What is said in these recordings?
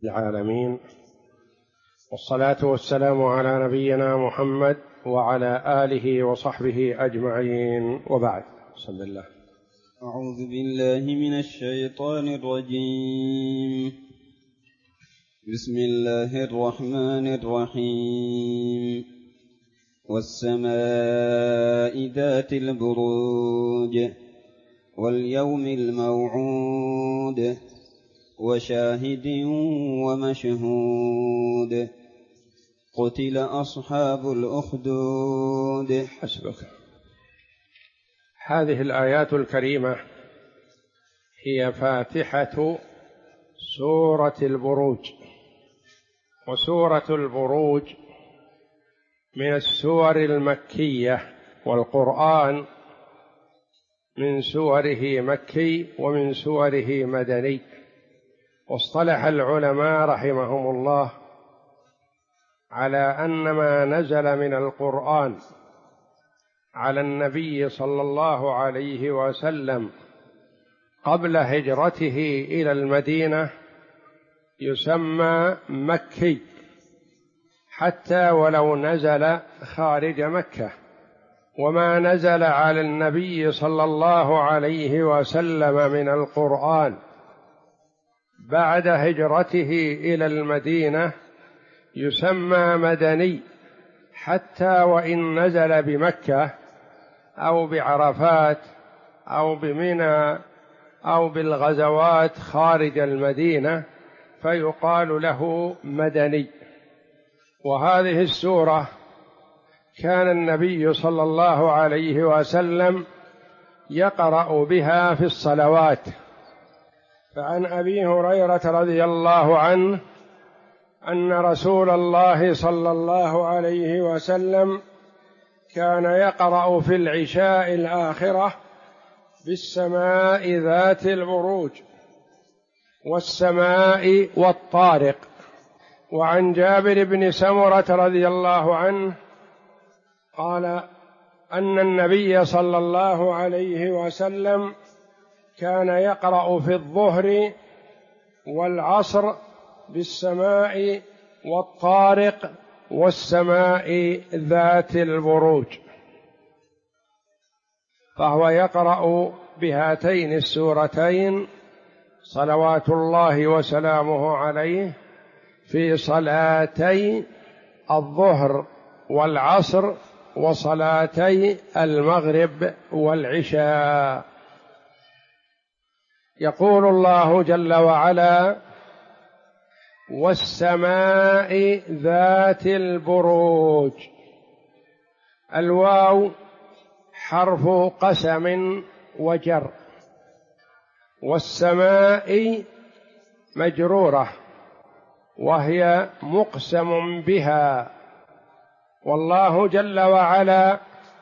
العالمين، والصلاة والسلام على نبينا محمد وعلى آله وصحبه أجمعين، وبعد. بسم الله. أعوذ بالله من الشيطان الرجيم. بسم الله الرحمن الرحيم. والسماء ذات البروج واليوم الموعود وشاهد ومشهود قتل أصحاب الأخدود. حسبك. هذه الآيات الكريمة هي فاتحة سورة البروج، وسورة البروج من السور المكية، والقرآن من سوره مكي ومن سوره مدني. واصطلح العلماء رحمهم الله على أن ما نزل من القرآن على النبي صلى الله عليه وسلم قبل هجرته إلى المدينة يسمى مكي، حتى ولو نزل خارج مكة. وما نزل على النبي صلى الله عليه وسلم من القرآن بعد هجرته إلى المدينة يسمى مدني، حتى وإن نزل بمكة أو بعرفات أو بمنى أو بالغزوات خارج المدينة فيقال له مدني. وهذه السورة كان النبي صلى الله عليه وسلم يقرأ بها في الصلوات. فعن أبي هريرة رضي الله عنه أن رسول الله صلى الله عليه وسلم كان يقرأ في العشاء الآخرة بالسماء ذات البروج والسماء والطارق. وعن جابر بن سمرة رضي الله عنه قال أن النبي صلى الله عليه وسلم كان يقرأ في الظهر والعصر بالسماء والطارق والسماء ذات البروج، فهو يقرأ بهاتين السورتين صلوات الله وسلامه عليه في صلاتي الظهر والعصر وصلاتي المغرب والعشاء. يقول الله جل وعلا: والسماء ذات البروج. الواو حرف قسم وجر، والسماء مجرورة وهي مقسم بها، والله جل وعلا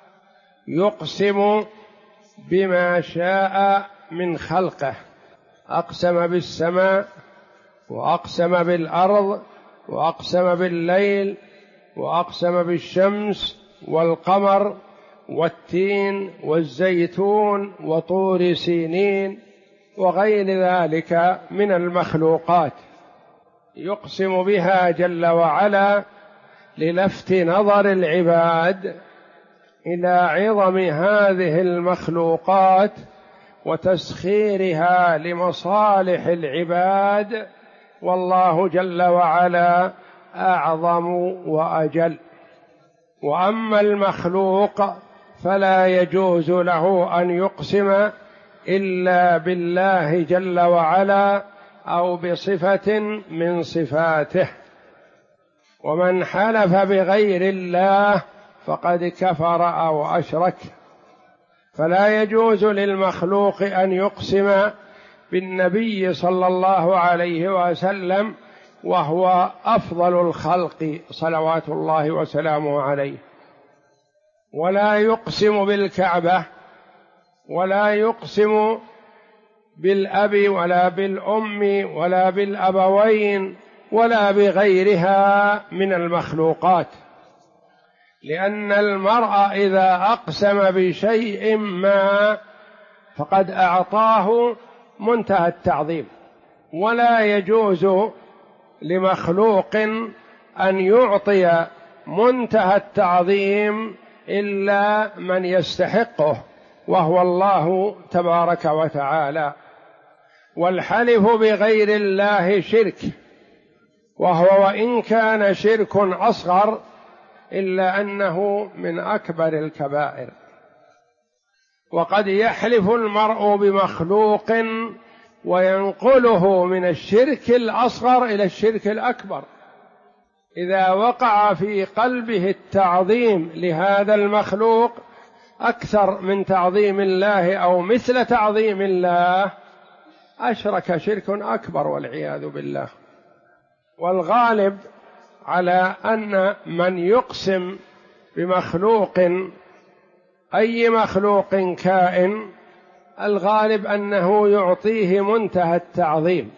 يقسم بما شاء من خلقه. أقسم بالسماء، وأقسم بالأرض، وأقسم بالليل، وأقسم بالشمس والقمر والتين والزيتون وطور سينين وغير ذلك من المخلوقات، يقسم بها جل وعلا للفت نظر العباد إلى عظم هذه المخلوقات وتسخيرها لمصالح العباد، والله جل وعلا أعظم وأجل. وأما المخلوق فلا يجوز له أن يقسم إلا بالله جل وعلا أو بصفة من صفاته، ومن حلف بغير الله فقد كفر أو أشرك. فلا يجوز للمخلوق أن يقسم بالنبي صلى الله عليه وسلم وهو أفضل الخلق صلوات الله وسلامه عليه، ولا يقسم بالكعبة، ولا يقسم بالأب ولا بالأم ولا بالأبوين ولا بغيرها من المخلوقات، لأن المرء إذا أقسم بشيء ما فقد أعطاه منتهى التعظيم، ولا يجوز لمخلوق أن يعطي منتهى التعظيم إلا من يستحقه، وهو الله تبارك وتعالى. والحلف بغير الله شرك، وهو وإن كان شرك أصغر إلا أنه من أكبر الكبائر. وقد يحلف المرء بمخلوق وينقله من الشرك الأصغر إلى الشرك الأكبر إذا وقع في قلبه التعظيم لهذا المخلوق أكثر من تعظيم الله أو مثل تعظيم الله، أشرك شرك أكبر والعياذ بالله. والغالب على أن من يقسم بمخلوق، أي مخلوق كائن، الغالب أنه يعطيه منتهى التعظيم،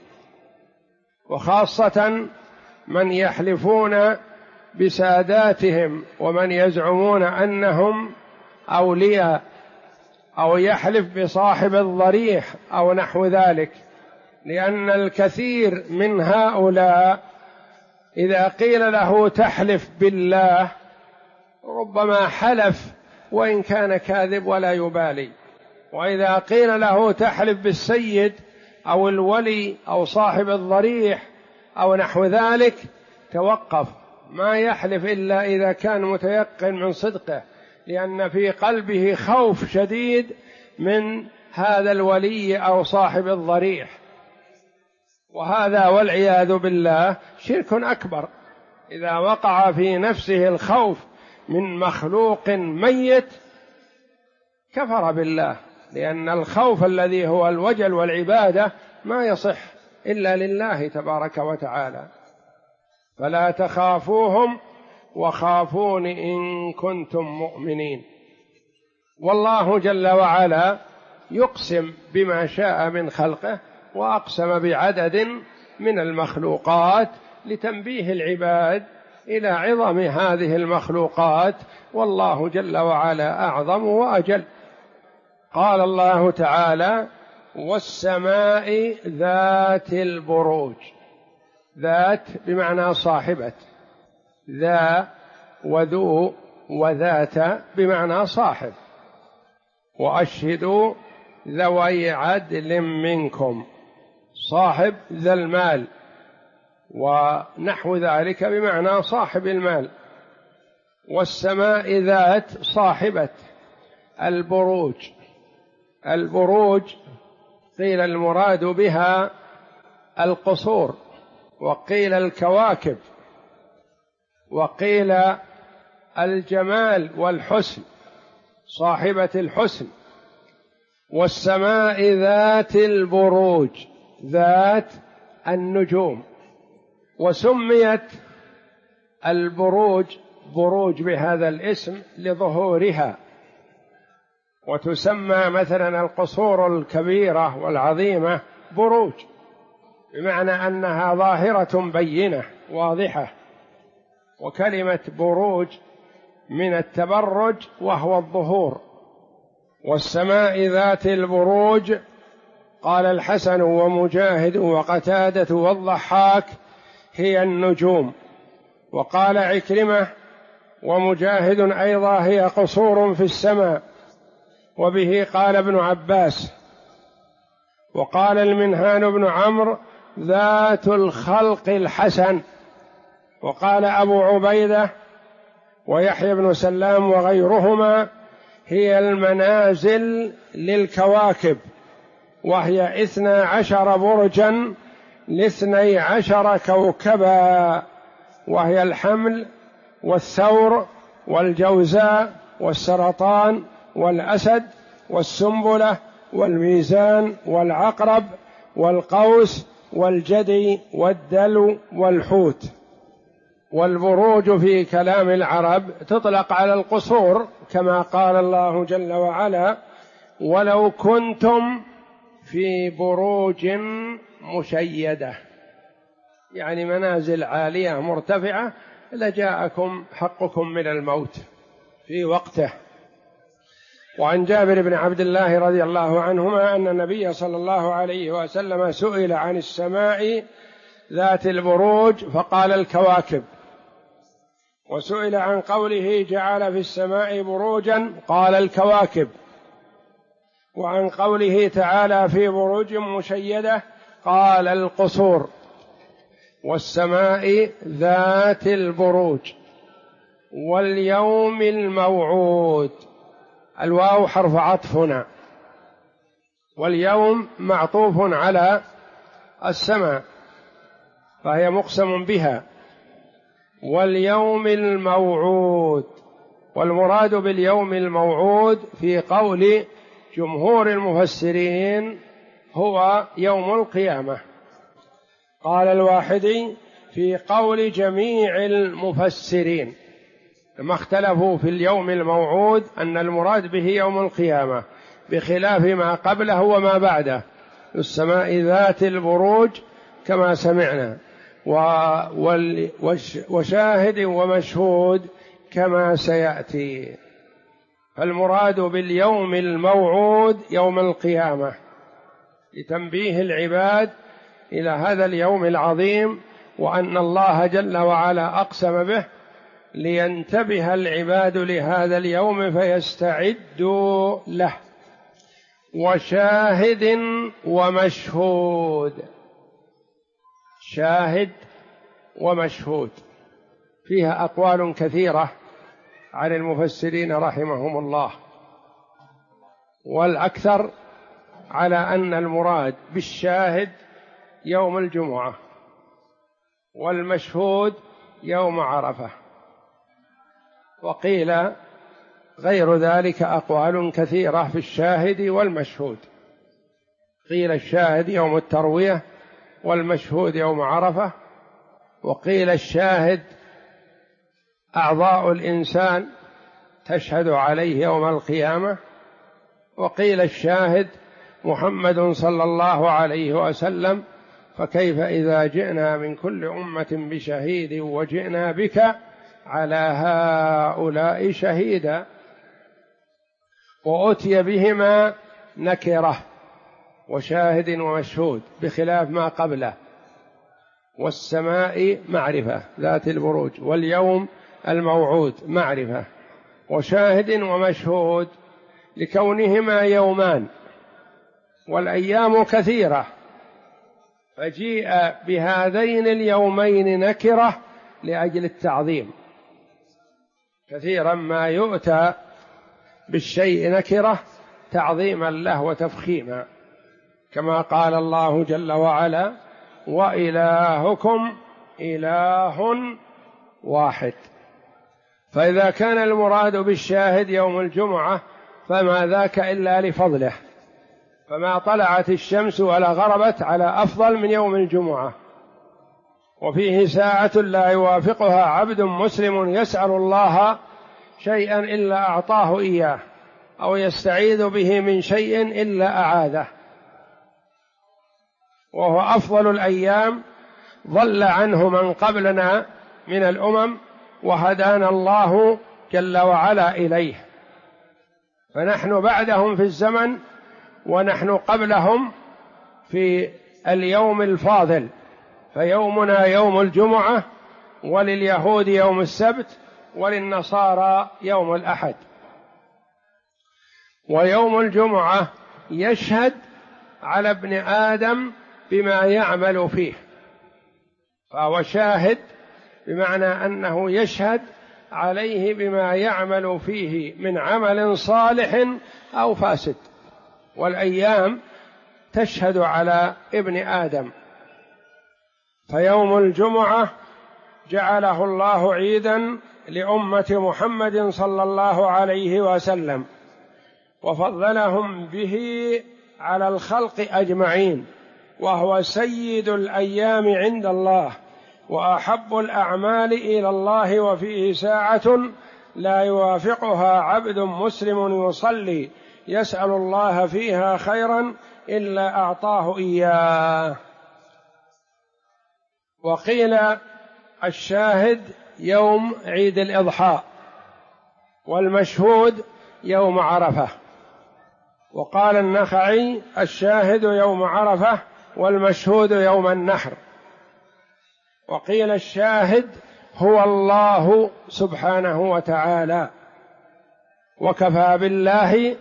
وخاصة من يحلفون بساداتهم ومن يزعمون أنهم أولياء، أو يحلف بصاحب الضريح أو نحو ذلك، لأن الكثير من هؤلاء إذا قيل له تحلف بالله ربما حلف وإن كان كاذب ولا يبالي، وإذا قيل له تحلف بالسيد أو الولي أو صاحب الضريح أو نحو ذلك توقف، ما يحلف إلا إذا كان متيقن من صدقه، لأن في قلبه خوف شديد من هذا الولي أو صاحب الضريح. وهذا والعياذ بالله شرك أكبر إذا وقع في نفسه الخوف من مخلوق ميت، كفر بالله، لأن الخوف الذي هو الوجل والعبادة ما يصح إلا لله تبارك وتعالى. فلا تخافوهم وخافون إن كنتم مؤمنين. والله جل وعلا يقسم بما شاء من خلقه، وأقسم بعدد من المخلوقات لتنبيه العباد إلى عظم هذه المخلوقات، والله جل وعلا أعظم وأجل. قال الله تعالى: والسماء ذات البروج. ذات بمعنى صاحبة، ذا وذو وذات بمعنى صاحب. وأشهدوا ذوي عدل منكم، صاحب ذا المال ونحو ذلك بمعنى صاحب المال. والسماء ذات صاحبة البروج. البروج قيل المراد بها القصور، وقيل الكواكب، وقيل الجمال والحسن، صاحبة الحسن. والسماء ذات البروج، ذات النجوم. وسميت البروج بروج بهذا الاسم لظهورها، وتسمى مثلا القصور الكبيرة والعظيمة بروج، بمعنى أنها ظاهرة بينة واضحة. وكلمة بروج من التبرج وهو الظهور. والسماء ذات البروج، قال الحسن ومجاهد وقتادة والضحاك: هي النجوم. وقال عكرمة ومجاهد أيضا: هي قصور في السماء. وبه قال ابن عباس. وقال المنهان بن عمرو: ذات الخلق الحسن. وقال أبو عبيدة ويحيى بن سلام وغيرهما: هي المنازل للكواكب، وهي 12 برجا ل12 كوكبا، وهي الحمل والثور والجوزاء والسرطان والأسد والسنبلة والميزان والعقرب والقوس والجدي والدلو والحوت. والبروج في كلام العرب تطلق على القصور، كما قال الله جل وعلا: ولو كنتم في بروج مشيدة، يعني منازل عالية مرتفعة، لجاءكم حقكم من الموت في وقته. وعن جابر بن عبد الله رضي الله عنهما أن النبي صلى الله عليه وسلم سئل عن السماء ذات البروج فقال الكواكب، وسئل عن قوله جعل في السماء بروجا قال الكواكب، وعن قوله تعالى في بروج مشيدة قال القصور. والسماء ذات البروج واليوم الموعود، الواو حرف عطف هنا، واليوم معطوف على السماء فهي مقسم بها، واليوم الموعود. والمراد باليوم الموعود في قول جمهور المفسرين هو يوم القيامة. قال الواحدي في قول جميع المفسرين ما اختلفوا في اليوم الموعود أن المراد به يوم القيامة، بخلاف ما قبله وما بعده، السماء ذات البروج كما سمعنا، وشاهد ومشهود كما سيأتي. فالمراد باليوم الموعود يوم القيامة، لتنبيه العباد إلى هذا اليوم العظيم، وأن الله جل وعلا أقسم به لينتبه العباد لهذا اليوم فيستعدوا له. وشاهد ومشهود، شاهد ومشهود فيها أقوال كثيرة عن المفسرين رحمهم الله، والأكثر على أن المراد بالشاهد يوم الجمعة، والمشهود يوم عرفة، وقيل غير ذلك أقوال كثيرة في الشاهد والمشهود، قيل الشاهد يوم التروية والمشهود يوم عرفة، وقيل الشاهد أعضاء الإنسان تشهد عليه يوم القيامة، وقيل الشاهد محمد صلى الله عليه وسلم، فكيف إذا جئنا من كل أمة بشهيد وجئنا بك على هؤلاء شهيدا. وأتي بهما نكرة، وشاهد ومشهود بخلاف ما قبله. والسماء معرفة ذات البروج، واليوم الموعود معرفة، وشاهد ومشهود لكونهما يومان والأيام كثيرة، فجيء بهذين اليومين نكرة لأجل التعظيم. كثيرا ما يؤتى بالشيء نكرة تعظيما له وتفخيما، كما قال الله جل وعلا وإلهكم إله واحد. فإذا كان المراد بالشاهد يوم الجمعة فما ذاك إلا لفضله، فما طلعت الشمس ولا غربت على أفضل من يوم الجمعة، وفيه ساعة لا يوافقها عبد مسلم يسأل الله شيئا إلا أعطاه إياه، أو يستعيذ به من شيء إلا أعاذه، وهو أفضل الأيام ضل عنه من قبلنا من الأمم وهدانا الله جل وعلا إليه، فنحن بعدهم في الزمن ونحن قبلهم في اليوم الفاضل، فيومنا يوم الجمعة، ولليهود يوم السبت، وللنصارى يوم الأحد. ويوم الجمعة يشهد على ابن آدم بما يعمل فيه، فهو شاهد بمعنى أنه يشهد عليه بما يعمل فيه من عمل صالح أو فاسد، والأيام تشهد على ابن آدم. فيوم الجمعة جعله الله عيدا لأمة محمد صلى الله عليه وسلم، وفضلهم به على الخلق أجمعين، وهو سيد الأيام عند الله وأحب الأعمال إلى الله، وفيه ساعة لا يوافقها عبد مسلم يصلي يسأل الله فيها خيرا إلا أعطاه إياه. وقيل الشاهد يوم عيد الإضحى، والمشهود يوم عرفة. وقال النخعي الشاهد يوم عرفة والمشهود يوم النحر. وقيل الشاهد هو الله سبحانه وتعالى، وكفى بالله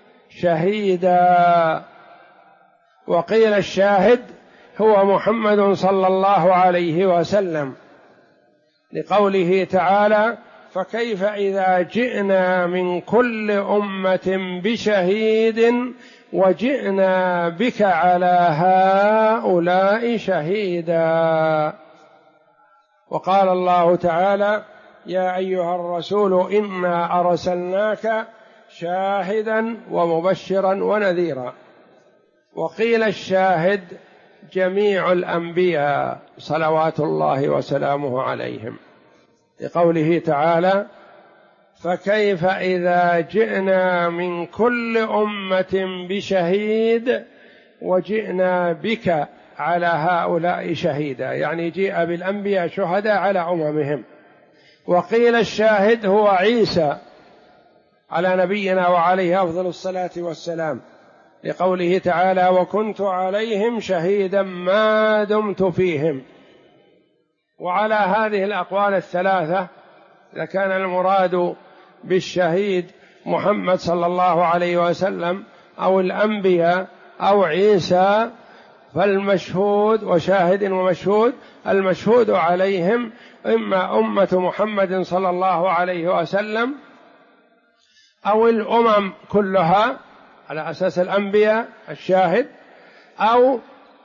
شهيدا. وقيل الشاهد هو محمد صلى الله عليه وسلم، لقوله تعالى: فكيف إذا جئنا من كل أمة بشهيد وجئنا بك على هؤلاء شهيدا. وقال الله تعالى: يا أيها الرسول إنا أرسلناك شاهدا ومبشرا ونذيرا. وقيل الشاهد جميع الأنبياء صلوات الله وسلامه عليهم، لقوله تعالى: فكيف إذا جئنا من كل أمة بشهيد وجئنا بك على هؤلاء شهيدا، يعني جيء بالأنبياء شهداء على أممهم. وقيل الشاهد هو عيسى على نبينا وعليه أفضل الصلاة والسلام، لقوله تعالى: وكنت عليهم شهيدا ما دمت فيهم. وعلى هذه الأقوال الثلاثة، إذا كان المراد بالشهيد محمد صلى الله عليه وسلم أو الأنبياء أو عيسى، فالمشهود وشاهد ومشهود، المشهود عليهم إما أمة محمد صلى الله عليه وسلم أو الأمم كلها على أساس الأنبياء الشاهد، أو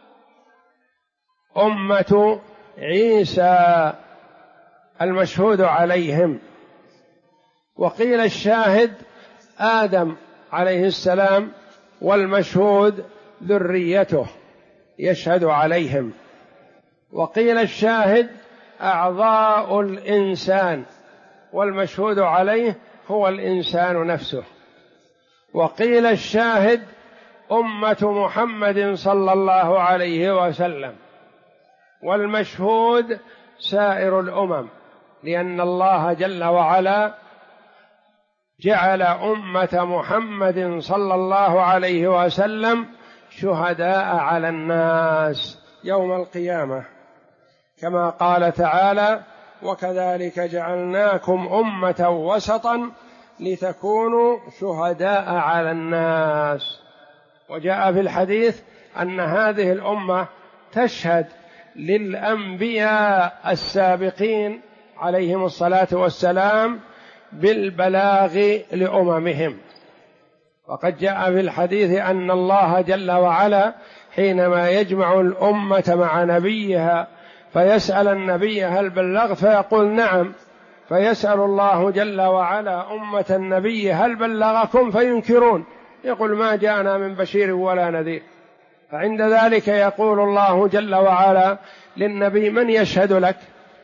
أمة عيسى المشهود عليهم. وقيل الشاهد آدم عليه السلام، والمشهود ذريته يشهد عليهم. وقيل الشاهد أعضاء الإنسان، والمشهود عليه هو الإنسان نفسه. وقيل الشاهد أمة محمد صلى الله عليه وسلم، والمشهود سائر الأمم، لأن الله جل وعلا جعل أمة محمد صلى الله عليه وسلم شهداء على الناس يوم القيامة، كما قال تعالى: وكذلك جعلناكم أمة وسطا لتكونوا شهداء على الناس. وجاء في الحديث أن هذه الأمة تشهد للأنبياء السابقين عليهم الصلاة والسلام بالبلاغ لأممهم. وقد جاء في الحديث أن الله جل وعلا حينما يجمع الأمة مع نبيها فيسأل النبي: هل بلغت؟ فيقول: نعم. فيسأل الله جل وعلا أمة النبي: هل بلغكم؟ فينكرون، يقول: ما جاءنا من بشير ولا نذير. فعند ذلك يقول الله جل وعلا للنبي: من يشهد لك؟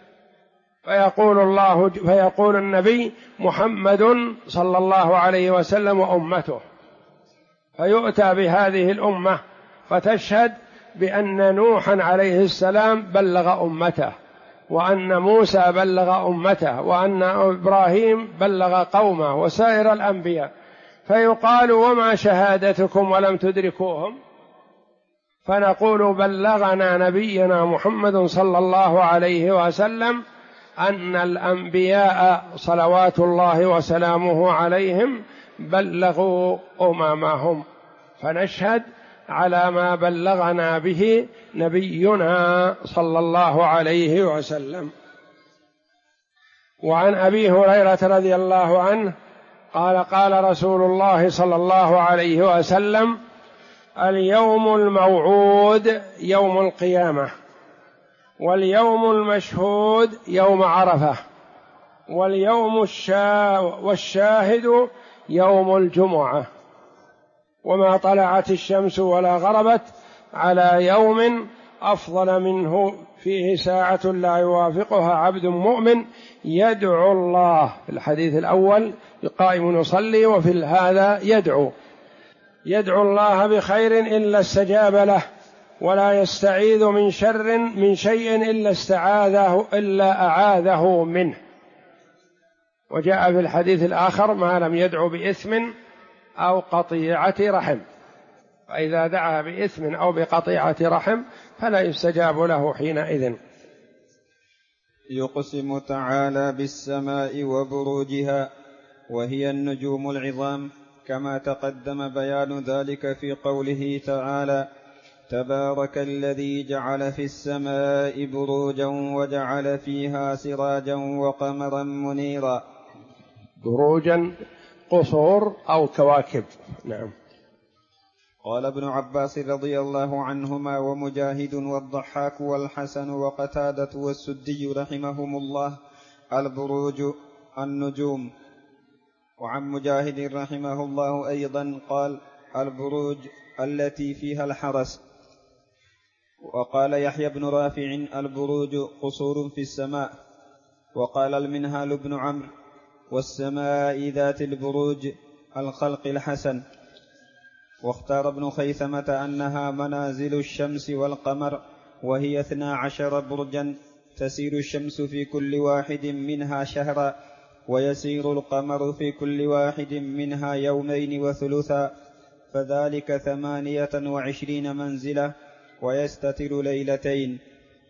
فيقول النبي: محمد صلى الله عليه وسلم وأمته. فيؤتى بهذه الأمة فتشهد بأن نوحا عليه السلام بلغ أمته، وأن موسى بلغ أمته، وأن إبراهيم بلغ قومه، وسائر الأنبياء. فيقال: وما شهادتكم ولم تدركوهم؟ فنقول: بلغنا نبينا محمد صلى الله عليه وسلم أن الأنبياء صلوات الله وسلامه عليهم بلغوا أممهم، فنشهد على ما بلغنا به نبينا صلى الله عليه وسلم. وعن أبي هريرة رضي الله عنه قال: قال رسول الله صلى الله عليه وسلم: اليوم الموعود يوم القيامة، واليوم المشهود يوم عرفة، واليوم والشاهد يوم الجمعة، وما طلعت الشمس ولا غربت على يوم أفضل منه فيه ساعة لا يوافقها عبد مؤمن يدعو الله. في الحديث الأول قائم يصلي، وفي هذا يدعو الله بخير إلا استجاب له، ولا يستعيذ من شر من شيء إلا أعاذه منه. وجاء في الحديث الآخر: ما لم يدعو بإثم أو قطيعة رحم، فإذا دعا بإثم أو بقطيعة رحم فلا يستجاب له حينئذ. يقسم تعالى بالسماء وبروجها، وهي النجوم العظام، كما تقدم بيان ذلك في قوله تعالى: تبارك الذي جعل في السماء بروجا وجعل فيها سراجا وقمرا منيرا. بروجا قصور أو كواكب. نعم. قال ابن عباس رضي الله عنهما ومجاهد والضحاك والحسن وقتادة والسدي رحمهم الله: البروج النجوم. وعن مجاهد رحمه الله أيضا قال: البروج التي فيها الحرس. وقال يحيى بن رافع: البروج قصور في السماء. وقال المنهال بن عمرو: والسماء ذات البروج الخلق الحسن. واختار ابن خيثمة أنها منازل الشمس والقمر، وهي 12 برجا، تسير الشمس في كل واحد منها شهرا، ويسير القمر في كل واحد منها يومين وثلثا، فذلك 28 منزلة، ويستتر ليلتين.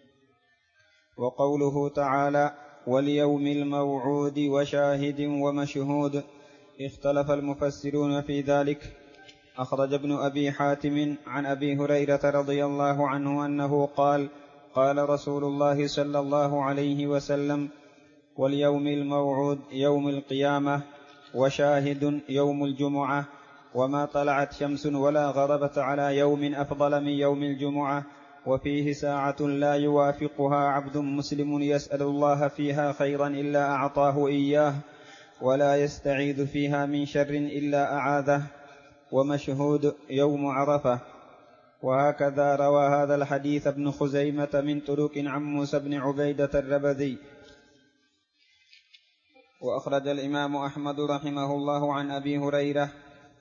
وقوله تعالى: واليوم الموعود وشاهد ومشهود، اختلف المفسرون في ذلك. أخرج ابن أبي حاتم عن أبي هريرة رضي الله عنه أنه قال: قال رسول الله صلى الله عليه وسلم: واليوم الموعود يوم القيامة، وشاهد يوم الجمعة، وما طلعت شمس ولا غربت على يوم أفضل من يوم الجمعة، وفيه ساعة لا يوافقها عبد مسلم يسأل الله فيها خيرا إلا أعطاه إياه، ولا يستعيذ فيها من شر إلا أعاذه، ومشهود يوم عرفة. وهكذا روى هذا الحديث ابن خزيمة من طرق عن موسى بن عبيدة الربذي. وأخرج الإمام أحمد رحمه الله عن أبي هريرة: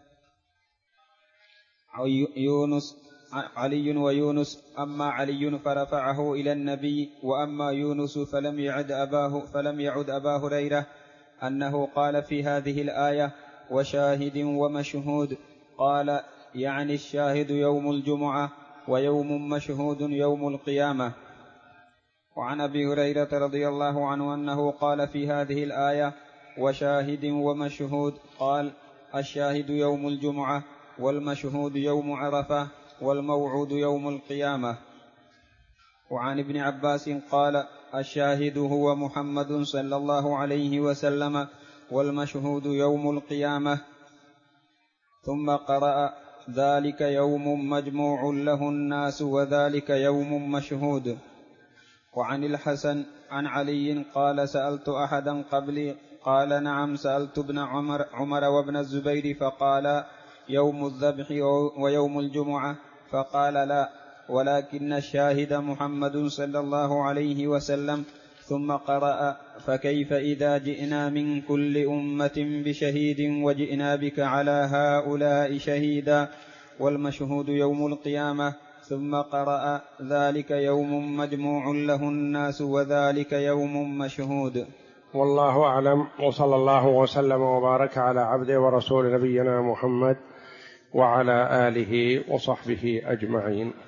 علي ويونس، أما علي فرفعه إلى النبي، وأما يونس فلم يعد أبا هريرة أنه قال في هذه الآية: وشاهد ومشهود، قال يعني الشاهد يوم الجمعة، ويوم مشهود يوم القيامة. وعن أبي هريرة رضي الله عنه أنه قال في هذه الآية: وشاهد ومشهود، قال: الشاهد يوم الجمعة، والمشهود يوم عرفة، والموعود يوم القيامة. وعن ابن عباس قال: الشاهد هو محمد صلى الله عليه وسلم، والمشهود يوم القيامة. ثم قرأ: ذلك يوم مجموع له الناس، وذلك يوم مشهود. وعن الحسن عن علي قال: سألت أحدا قبلي، قال: نعم، سألت ابن عمر وابن الزبير، فقال: يوم الذبح ويوم الجمعة، فقال: لا، ولكن الشاهد محمد صلى الله عليه وسلم. ثم قرأ: فكيف إذا جئنا من كل أمة بشهيد وجئنا بك على هؤلاء شهيدا، والمشهود يوم القيامة. ثم قرأ: ذلك يوم مجموع له الناس، وذلك يوم مشهود. والله أعلم، وصلى الله وسلم وبارك على عبده ورسول نبينا محمد وعلى آله وصحبه أجمعين.